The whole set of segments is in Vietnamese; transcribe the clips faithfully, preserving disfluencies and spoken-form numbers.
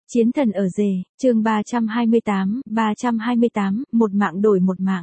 Chiến thần ở rể, chương ba trăm hai mươi tám, ba trăm hai mươi tám, một mạng đổi một mạng.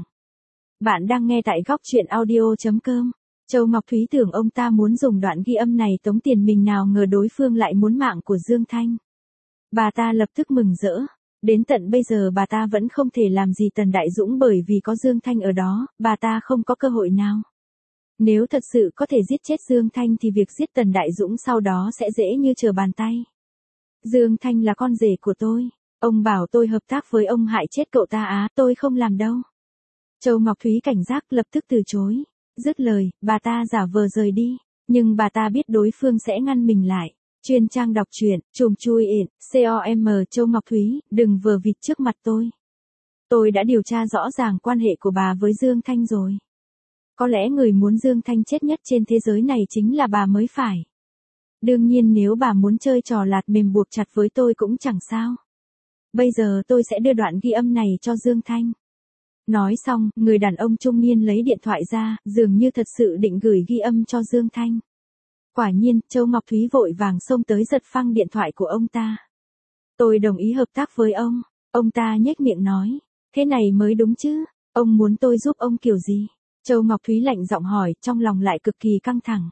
Bạn đang nghe tại góc truyện audio chấm com. Châu Ngọc Thúy tưởng ông ta muốn dùng đoạn ghi âm này tống tiền mình, nào ngờ đối phương lại muốn mạng của Dương Thanh. Bà ta lập tức mừng rỡ. Đến tận bây giờ bà ta vẫn không thể làm gì Tần Đại Dũng bởi vì có Dương Thanh ở đó, bà ta không có cơ hội nào. Nếu thật sự có thể giết chết Dương Thanh thì việc giết Tần Đại Dũng sau đó sẽ dễ như trở bàn tay. Dương Thanh là con rể của tôi. Ông bảo tôi hợp tác với ông hại chết cậu ta á, tôi không làm đâu. Châu Ngọc Thúy cảnh giác lập tức từ chối. Dứt lời, bà ta giả vờ rời đi. Nhưng bà ta biết đối phương sẽ ngăn mình lại. Chuyên trang đọc truyện, chùm chui ịn, com Châu Ngọc Thúy, đừng vờ vịt trước mặt tôi. Tôi đã điều tra rõ ràng quan hệ của bà với Dương Thanh rồi. Có lẽ người muốn Dương Thanh chết nhất trên thế giới này chính là bà mới phải. Đương nhiên nếu bà muốn chơi trò lạt mềm buộc chặt với tôi cũng chẳng sao. Bây giờ tôi sẽ đưa đoạn ghi âm này cho Dương Thanh. Nói xong, người đàn ông trung niên lấy điện thoại ra, dường như thật sự định gửi ghi âm cho Dương Thanh. Quả nhiên, Châu Ngọc Thúy vội vàng xông tới giật phăng điện thoại của ông ta. Tôi đồng ý hợp tác với ông. Ông ta nhếch miệng nói. Thế này mới đúng chứ. Ông muốn tôi giúp ông kiểu gì? Châu Ngọc Thúy lạnh giọng hỏi, trong lòng lại cực kỳ căng thẳng.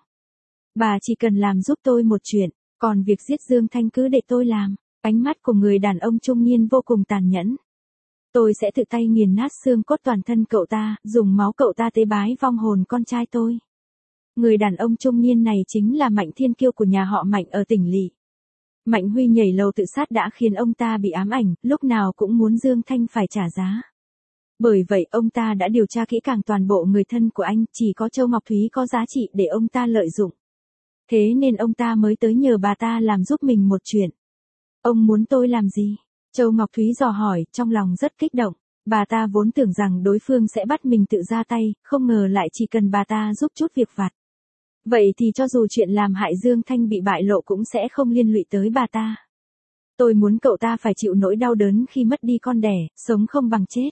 Bà chỉ cần làm giúp tôi một chuyện, còn việc giết Dương Thanh cứ để tôi làm. Ánh mắt của người đàn ông trung niên vô cùng tàn nhẫn. Tôi sẽ tự tay nghiền nát xương cốt toàn thân cậu ta, dùng máu cậu ta tế bái vong hồn con trai tôi. Người đàn ông trung niên này chính là Mạnh Thiên Kiêu của nhà họ Mạnh ở tỉnh lỵ. Mạnh Huy nhảy lầu tự sát đã khiến ông ta bị ám ảnh, lúc nào cũng muốn Dương Thanh phải trả giá. Bởi vậy ông ta đã điều tra kỹ càng toàn bộ người thân của anh, chỉ có Châu Ngọc Thúy có giá trị để ông ta lợi dụng. Thế nên ông ta mới tới nhờ bà ta làm giúp mình một chuyện. Ông muốn tôi làm gì? Châu Ngọc Thúy dò hỏi, trong lòng rất kích động. Bà ta vốn tưởng rằng đối phương sẽ bắt mình tự ra tay, không ngờ lại chỉ cần bà ta giúp chút việc vặt. Vậy thì cho dù chuyện làm hại Dương Thanh bị bại lộ cũng sẽ không liên lụy tới bà ta. Tôi muốn cậu ta phải chịu nỗi đau đớn khi mất đi con đẻ, sống không bằng chết.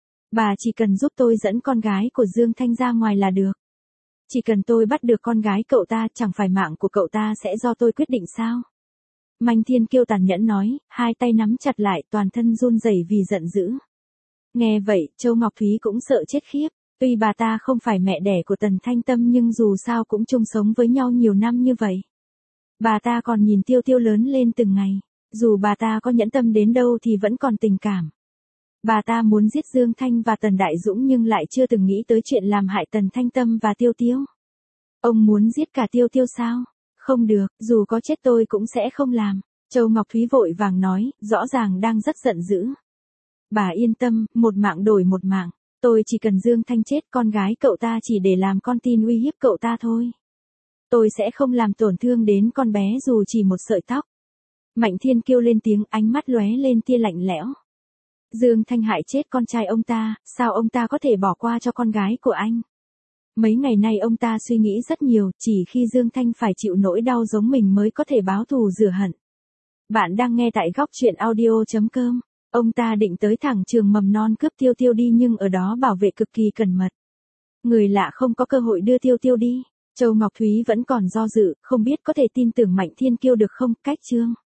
Bà chỉ cần giúp tôi dẫn con gái của Dương Thanh ra ngoài là được. Chỉ cần tôi bắt được con gái cậu ta, chẳng phải mạng của cậu ta sẽ do tôi quyết định sao? Mạnh Thiên Kiêu tàn nhẫn nói, hai tay nắm chặt lại, toàn thân run rẩy vì giận dữ. Nghe vậy, Châu Ngọc Thúy cũng sợ chết khiếp. Tuy bà ta không phải mẹ đẻ của Tần Thanh Tâm nhưng dù sao cũng chung sống với nhau nhiều năm như vậy. Bà ta còn nhìn Tiêu Tiêu lớn lên từng ngày. Dù bà ta có nhẫn tâm đến đâu thì vẫn còn tình cảm. Bà ta muốn giết Dương Thanh và Tần Đại Dũng nhưng lại chưa từng nghĩ tới chuyện làm hại Tần Thanh Tâm và Tiêu Tiêu. Ông muốn giết cả Tiêu Tiêu sao? Không được, dù có chết tôi cũng sẽ không làm. Châu Ngọc Thúy vội vàng nói, rõ ràng đang rất giận dữ. Bà yên tâm, một mạng đổi một mạng. Tôi chỉ cần Dương Thanh chết, con gái cậu ta chỉ để làm con tin uy hiếp cậu ta thôi. Tôi sẽ không làm tổn thương đến con bé dù chỉ một sợi tóc. Mạnh Thiên Kiêu lên tiếng, ánh mắt lóe lên tia lạnh lẽo. Dương Thanh hại chết con trai ông ta, sao ông ta có thể bỏ qua cho con gái của anh? Mấy ngày nay ông ta suy nghĩ rất nhiều, chỉ khi Dương Thanh phải chịu nỗi đau giống mình mới có thể báo thù rửa hận. Bạn đang nghe tại góc truyện audio chấm com. Ông ta định tới thẳng trường mầm non cướp Tiêu Tiêu đi nhưng ở đó bảo vệ cực kỳ cẩn mật. Người lạ không có cơ hội đưa Tiêu Tiêu đi. Châu Ngọc Thúy vẫn còn do dự, không biết có thể tin tưởng Mạnh Thiên Kiêu được không, cách chương.